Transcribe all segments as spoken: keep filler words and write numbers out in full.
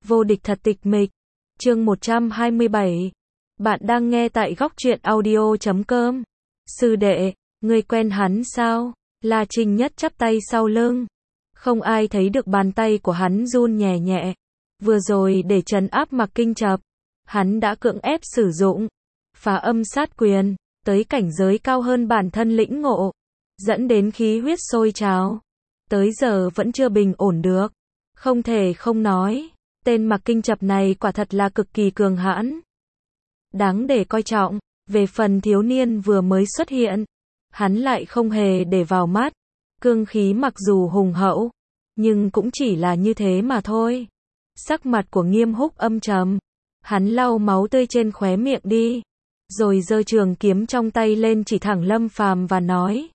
Vô địch thật tịch mịch. Chương một trăm hai mươi bảy. Bạn đang nghe tại góc truyện audio chấm com. Sư đệ, ngươi quen hắn sao? La Trinh Nhất chắp tay sau lưng. Không ai thấy được bàn tay của hắn run nhẹ nhẹ. Vừa rồi để trấn áp Mặc Kinh Chập, hắn đã cưỡng ép sử dụng phá âm sát quyền, tới cảnh giới cao hơn bản thân lĩnh ngộ, dẫn đến khí huyết sôi trào. Tới giờ vẫn chưa bình ổn được. Không thể không nói, tên Mặc Kinh Chập này quả thật là cực kỳ cường hãn, đáng để coi trọng. Về phần thiếu niên vừa mới xuất hiện, hắn lại không hề để vào mắt. Cương khí mặc dù hùng hậu, nhưng cũng chỉ là như thế mà thôi. Sắc mặt của Nghiêm Húc âm trầm, hắn lau máu tươi trên khóe miệng đi, rồi giơ trường kiếm trong tay lên chỉ thẳng Lâm Phàm và nói: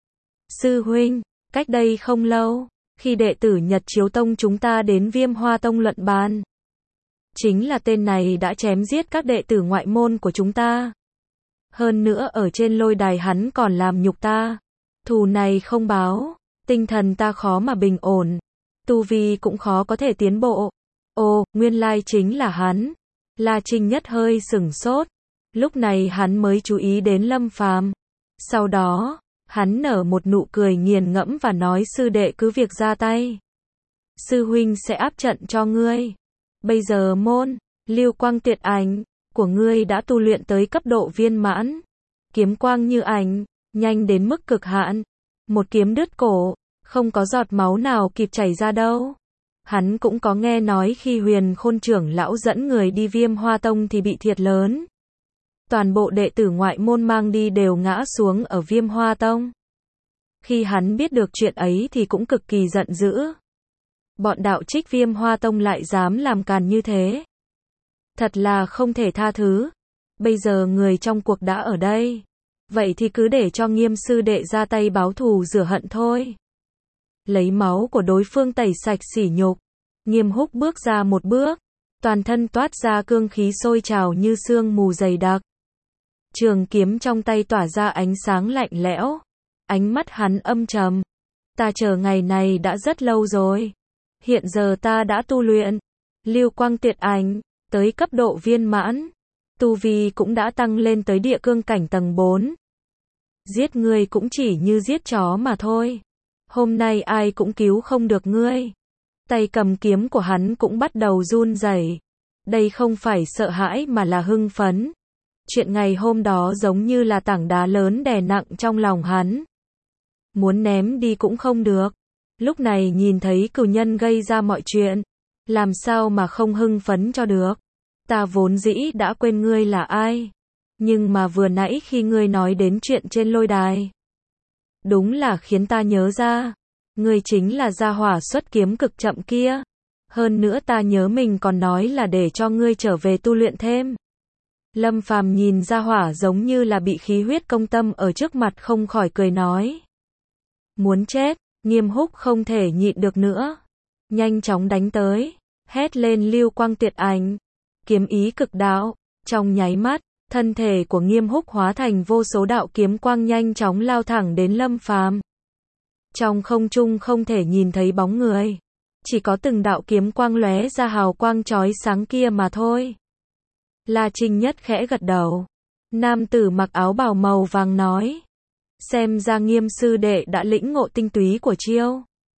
Sư huynh, cách đây không lâu, khi đệ tử Nhật Chiếu Tông chúng ta đến Viêm Hoa Tông luận bàn, chính là tên này đã chém giết các đệ tử ngoại môn của chúng ta. Hơn nữa ở trên lôi đài hắn còn làm nhục ta. Thù này không báo, tinh thần ta khó mà bình ổn, tu vi cũng khó có thể tiến bộ. Ồ, nguyên lai chính là hắn. La Trinh Nhất hơi sửng sốt, lúc này hắn mới chú ý đến Lâm Phàm. Sau đó, hắn nở một nụ cười nghiền ngẫm và nói: sư đệ cứ việc ra tay, sư huynh sẽ áp trận cho ngươi. Bây giờ môn Lưu Quang Tuyệt Ảnh của ngươi đã tu luyện tới cấp độ viên mãn, kiếm quang như ảnh, nhanh đến mức cực hạn, một kiếm đứt cổ, không có giọt máu nào kịp chảy ra đâu. Hắn cũng có nghe nói khi Huyền Khôn trưởng lão dẫn người đi Viêm Hoa Tông thì bị thiệt lớn. Toàn bộ đệ tử ngoại môn mang đi đều ngã xuống ở Viêm Hoa Tông. Khi hắn biết được chuyện ấy thì cũng cực kỳ giận dữ. Bọn đạo trích Viêm Hoa Tông lại dám làm càn như thế, thật là không thể tha thứ. Bây giờ người trong cuộc đã ở đây, vậy thì cứ để cho Nghiêm sư đệ ra tay báo thù rửa hận thôi. Lấy máu của đối phương tẩy sạch sỉ nhục, Nghiêm Húc bước ra một bước, toàn thân toát ra cương khí sôi trào như sương mù dày đặc. Trường kiếm trong tay tỏa ra ánh sáng lạnh lẽo, ánh mắt hắn âm trầm. Ta chờ ngày này đã rất lâu rồi. Hiện giờ ta đã tu luyện Lưu Quang Tuyệt Ảnh tới cấp độ viên mãn, tu vi cũng đã tăng lên tới địa cương cảnh tầng bốn. Giết ngươi cũng chỉ như giết chó mà thôi. Hôm nay ai cũng cứu không được ngươi. Tay cầm kiếm của hắn cũng bắt đầu run rẩy. Đây không phải sợ hãi mà là hưng phấn. Chuyện ngày hôm đó giống như là tảng đá lớn đè nặng trong lòng hắn, muốn ném đi cũng không được. Lúc này nhìn thấy cửu nhân gây ra mọi chuyện, làm sao mà không hưng phấn cho được. Ta vốn dĩ đã quên ngươi là ai, nhưng mà vừa nãy khi ngươi nói đến chuyện trên lôi đài, đúng là khiến ta nhớ ra. Ngươi chính là gia hỏa xuất kiếm cực chậm kia. Hơn nữa ta nhớ mình còn nói là để cho ngươi trở về tu luyện thêm. Lâm Phàm nhìn gia hỏa giống như là bị khí huyết công tâm ở trước mặt không khỏi cười nói: muốn chết. Nghiêm Húc không thể nhịn được nữa, nhanh chóng đánh tới, hét lên Lưu Quang Tuyệt Ảnh, kiếm ý cực đạo. Trong nháy mắt, thân thể của Nghiêm Húc hóa thành vô số đạo kiếm quang nhanh chóng lao thẳng đến Lâm Phàm. Trong không trung không thể nhìn thấy bóng người, chỉ có từng đạo kiếm quang lóe ra hào quang chói sáng kia mà thôi. La Trinh Nhất khẽ gật đầu. Nam tử mặc áo bào màu vàng nói: xem ra Nghiêm sư đệ đã lĩnh ngộ tinh túy của chiêu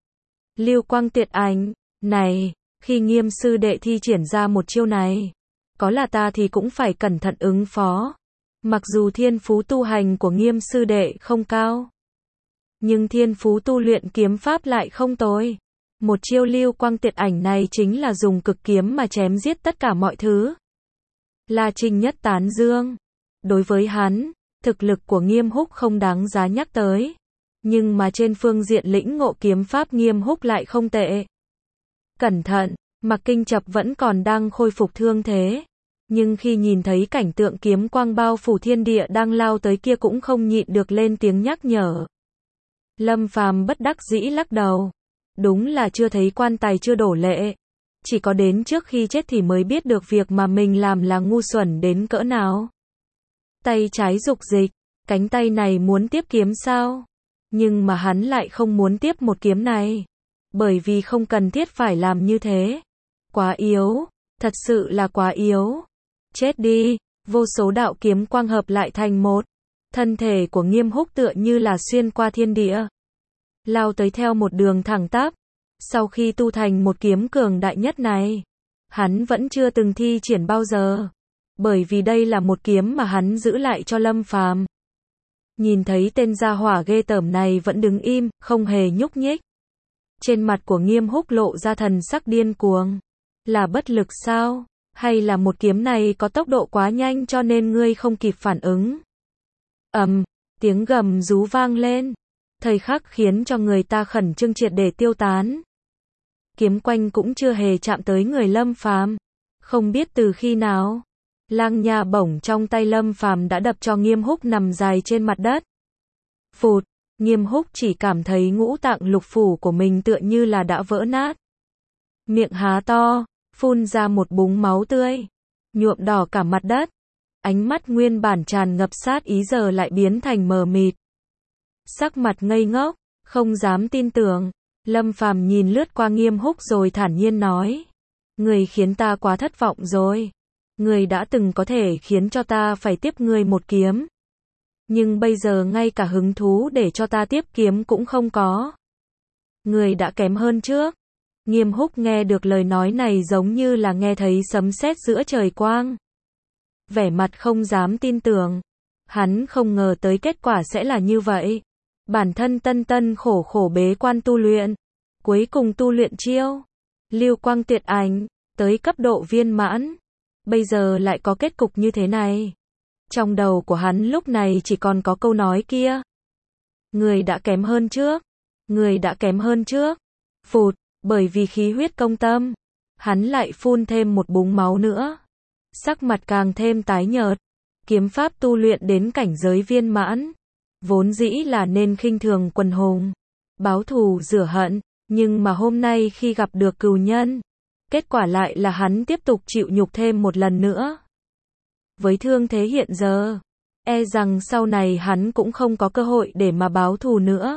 Lưu Quang Tuyệt Ảnh này. Khi Nghiêm sư đệ thi triển ra một chiêu này, có là ta thì cũng phải cẩn thận ứng phó. Mặc dù thiên phú tu hành của Nghiêm sư đệ không cao, nhưng thiên phú tu luyện kiếm pháp lại không tồi. Một chiêu Lưu Quang Tuyệt Ảnh này chính là dùng cực kiếm mà chém giết tất cả mọi thứ. La Trinh Nhất tán dương. Đối với hắn, thực lực của Nghiêm Húc không đáng giá nhắc tới, nhưng mà trên phương diện lĩnh ngộ kiếm pháp Nghiêm Húc lại không tệ. Cẩn thận, Mặc Kinh Chập vẫn còn đang khôi phục thương thế, nhưng khi nhìn thấy cảnh tượng kiếm quang bao phủ thiên địa đang lao tới kia cũng không nhịn được lên tiếng nhắc nhở. Lâm Phàm bất đắc dĩ lắc đầu. Đúng là chưa thấy quan tài chưa đổ lệ, chỉ có đến trước khi chết thì mới biết được việc mà mình làm là ngu xuẩn đến cỡ nào. Tay trái dục dịch, cánh tay này muốn tiếp kiếm sao? Nhưng mà hắn lại không muốn tiếp một kiếm này, bởi vì không cần thiết phải làm như thế. Quá yếu, thật sự là quá yếu. Chết đi, vô số đạo kiếm quang hợp lại thành một. Thân thể của Nghiêm Húc tựa như là xuyên qua thiên địa, lao tới theo một đường thẳng tắp. Sau khi tu thành một kiếm cường đại nhất này, hắn vẫn chưa từng thi triển bao giờ, bởi vì đây là một kiếm mà hắn giữ lại cho Lâm Phàm. Nhìn thấy tên gia hỏa ghê tởm này vẫn đứng im, không hề nhúc nhích. Trên mặt của Nghiêm Húc lộ ra thần sắc điên cuồng. Là bất lực sao? Hay là một kiếm này có tốc độ quá nhanh cho nên ngươi không kịp phản ứng? Ầm, um, tiếng gầm rú vang lên. Thời khắc khiến cho người ta khẩn trương triệt để tiêu tán. Kiếm quanh cũng chưa hề chạm tới người Lâm Phàm. Không biết từ khi nào, lang nha bổng trong tay Lâm Phàm đã đập cho Nghiêm Húc nằm dài trên mặt đất. Phụt, Nghiêm Húc chỉ cảm thấy ngũ tạng lục phủ của mình tựa như là đã vỡ nát. Miệng há to, phun ra một búng máu tươi, nhuộm đỏ cả mặt đất. Ánh mắt nguyên bản tràn ngập sát ý giờ lại biến thành mờ mịt. Sắc mặt ngây ngốc, không dám tin tưởng. Lâm Phàm nhìn lướt qua Nghiêm Húc rồi thản nhiên nói: Người khiến ta quá thất vọng rồi. Người đã từng có thể khiến cho ta phải tiếp người một kiếm. Nhưng bây giờ ngay cả hứng thú để cho ta tiếp kiếm cũng không có. Người đã kém hơn trước. Nghiêm Húc nghe được lời nói này giống như là nghe thấy sấm sét giữa trời quang. Vẻ mặt không dám tin tưởng. Hắn không ngờ tới kết quả sẽ là như vậy. Bản thân tân tân khổ khổ bế quan tu luyện, cuối cùng tu luyện chiêu Lưu Quang Tuyệt Ảnh, tới cấp độ viên mãn. Bây giờ lại có kết cục như thế này. Trong đầu của hắn lúc này chỉ còn có câu nói kia. Người đã kém hơn trước. Người đã kém hơn trước. Phụt, bởi vì khí huyết công tâm, hắn lại phun thêm một búng máu nữa. Sắc mặt càng thêm tái nhợt. Kiếm pháp tu luyện đến cảnh giới viên mãn, vốn dĩ là nên khinh thường quần hùng, báo thù rửa hận, nhưng mà hôm nay khi gặp được cừu nhân, kết quả lại là hắn tiếp tục chịu nhục thêm một lần nữa. Với thương thế hiện giờ, e rằng sau này hắn cũng không có cơ hội để mà báo thù nữa.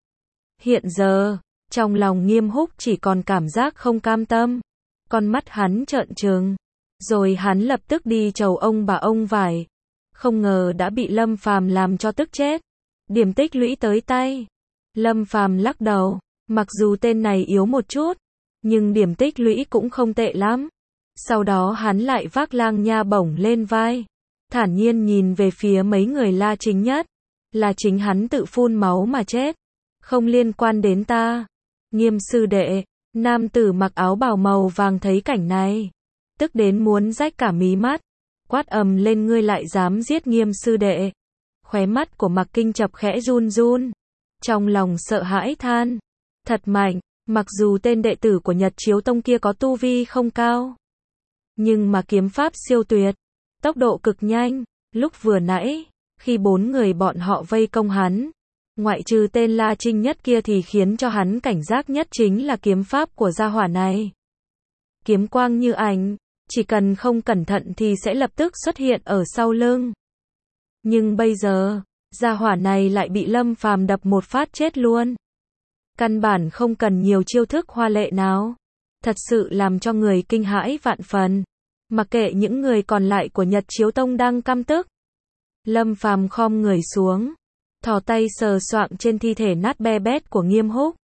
Hiện giờ, trong lòng Nghiêm Húc chỉ còn cảm giác không cam tâm, con mắt hắn trợn trừng, rồi hắn lập tức đi chầu ông bà ông vải. Không ngờ đã bị Lâm Phàm làm cho tức chết. Điểm tích lũy tới tay. Lâm Phàm lắc đầu, mặc dù tên này yếu một chút, nhưng điểm tích lũy cũng không tệ lắm. Sau đó hắn lại vác lang nha bổng lên vai, thản nhiên nhìn về phía mấy người La Chính Nhất. Là chính hắn tự phun máu mà chết, không liên quan đến ta. Nghiêm sư đệ, nam tử mặc áo bào màu vàng thấy cảnh này, tức đến muốn rách cả mí mắt. Quát ầm lên: ngươi lại dám giết Nghiêm sư đệ. Khóe mắt của Mạc Kinh Chập khẽ run run, trong lòng sợ hãi than, thật mạnh. Mặc dù tên đệ tử của Nhật Chiếu Tông kia có tu vi không cao, nhưng mà kiếm pháp siêu tuyệt, tốc độ cực nhanh. Lúc vừa nãy, khi bốn người bọn họ vây công hắn, ngoại trừ tên La Trinh Nhất kia thì khiến cho hắn cảnh giác nhất chính là kiếm pháp của gia hỏa này. Kiếm quang như ảnh, chỉ cần không cẩn thận thì sẽ lập tức xuất hiện ở sau lưng. Nhưng bây giờ, gia hỏa này lại bị Lâm Phàm đập một phát chết luôn. Căn bản không cần nhiều chiêu thức hoa lệ nào. Thật sự làm cho người kinh hãi vạn phần. Mặc kệ những người còn lại của Nhật Chiếu Tông đang căm tức. Lâm Phàm khom người xuống, thò tay sờ soạng trên thi thể nát be bét của Nghiêm Húc.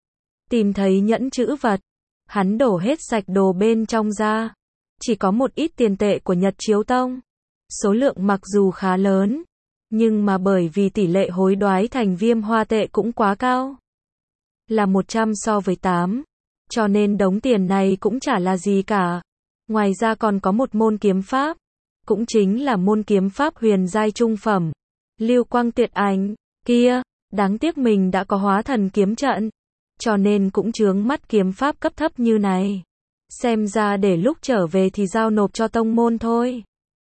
Tìm thấy nhẫn chữ vật, hắn đổ hết sạch đồ bên trong ra. Chỉ có một ít tiền tệ của Nhật Chiếu Tông. Số lượng mặc dù khá lớn, nhưng mà bởi vì tỷ lệ hối đoái thành viêm hoa tệ cũng quá cao, là một trăm so với tám, cho nên đống tiền này cũng chả là gì cả. Ngoài ra còn có một môn kiếm pháp, cũng chính là môn kiếm pháp huyền giai trung phẩm, Lưu Quang Tuyệt Ảnh, kia, đáng tiếc mình đã có hóa thần kiếm trận, cho nên cũng chướng mắt kiếm pháp cấp thấp như này. Xem ra để lúc trở về thì giao nộp cho tông môn thôi.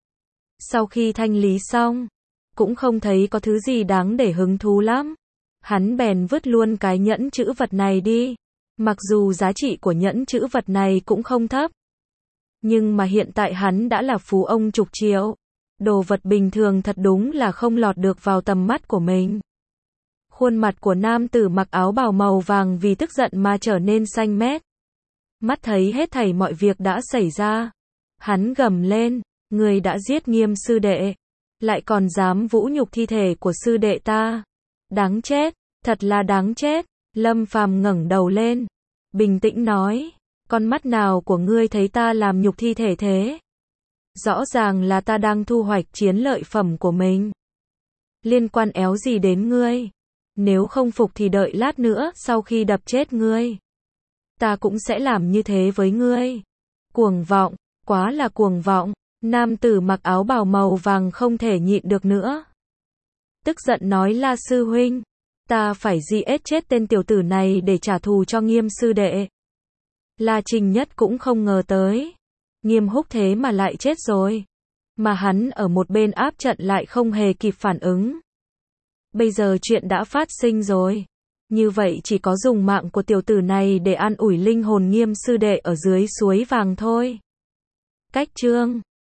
Sau khi thanh lý xong, cũng không thấy có thứ gì đáng để hứng thú lắm. Hắn bèn vứt luôn cái nhẫn chữ vật này đi. Mặc dù giá trị của nhẫn chữ vật này cũng không thấp, nhưng mà hiện tại hắn đã là phú ông chục triệu. Đồ vật bình thường thật đúng là không lọt được vào tầm mắt của mình. Khuôn mặt của nam tử mặc áo bào màu vàng vì tức giận mà trở nên xanh mét. Mắt thấy hết thảy mọi việc đã xảy ra. Hắn gầm lên, ngươi đã giết Nghiêm sư đệ, lại còn dám vũ nhục thi thể của sư đệ ta. Đáng chết, thật là đáng chết. Lâm Phàm ngẩng đầu lên, bình tĩnh nói, con mắt nào của ngươi thấy ta làm nhục thi thể thế? Rõ ràng là ta đang thu hoạch chiến lợi phẩm của mình. Liên quan éo gì đến ngươi? Nếu không phục thì đợi lát nữa, sau khi đập chết ngươi, ta cũng sẽ làm như thế với ngươi. Cuồng vọng, quá là cuồng vọng. Nam tử mặc áo bào màu vàng không thể nhịn được nữa. Tức giận nói, La sư huynh, ta phải giết chết tên tiểu tử này để trả thù cho Nghiêm sư đệ. La Trình Nhất cũng không ngờ tới, Nghiêm Húc thế mà lại chết rồi, mà hắn ở một bên áp trận lại không hề kịp phản ứng. Bây giờ chuyện đã phát sinh rồi, như vậy chỉ có dùng mạng của tiểu tử này để an ủi linh hồn Nghiêm sư đệ ở dưới suối vàng thôi. Cách chương